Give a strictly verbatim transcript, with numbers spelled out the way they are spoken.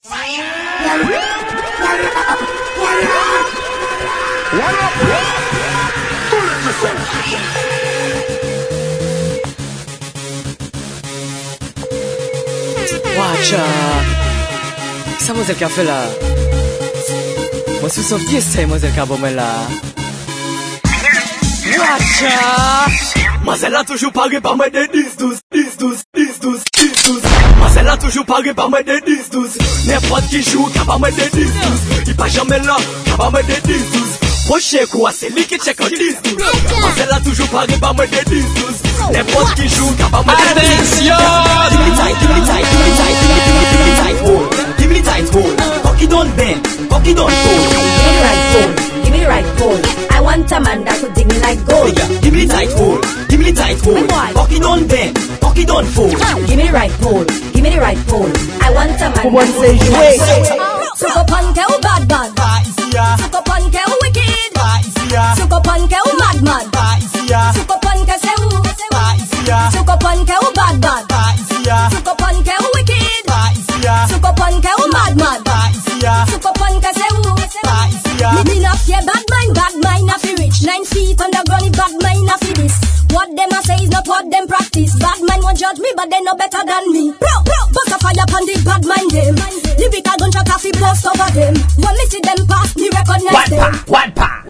Watcha, sa mwazel ka fe la? Mwen sou son piye se mwazel ka bon men la. Watcha, mwazel la toujou pare par mwen de dix douze, dix douze, dix douze, dix douze. Mwazel la toujou pare par mwen de dix douze. N'importe qui joue ka par mwen de dix douze. Il pas jamais là, ka par mwen de dix douze. Proche quoi, c'est lui qui check en dix douze. Mwazel la toujou pare par mwen de dix douze. N'importe qui joue ka par mwen de dix douze. Give me tight, give me tight, give me tight, give me tight hold. Give me tight hold. Cocky don't bend, cocky don't fold. Give me the right hold, give me the right hold. I want a man that could dig me like gold. Give me tight hold, give me tight hold. Cocky don't bend, cocky don't fold. Give me the right hold, give me the right hold. I want a man One that say could jouer. Suko punk ou bad bad. Suko punk ou wicked. Suko punk ou madman. Suko punk c'est où? Suko punk ou bad bad. Suko punk ou wicked. Suko punk ou madman. Suko punk c'est où? Me me not fear bad mind, bad mind not fi rich. Nine feet underground, bad mind not fi this. What them a say is not what them practice. Bad mind won't judge me, but they know better than me. Bro, bro, bust a fire upon the bad mind them. Lyrical gunshot off fi blast over them. When me see them pass, me recognize What them. pa, what pa?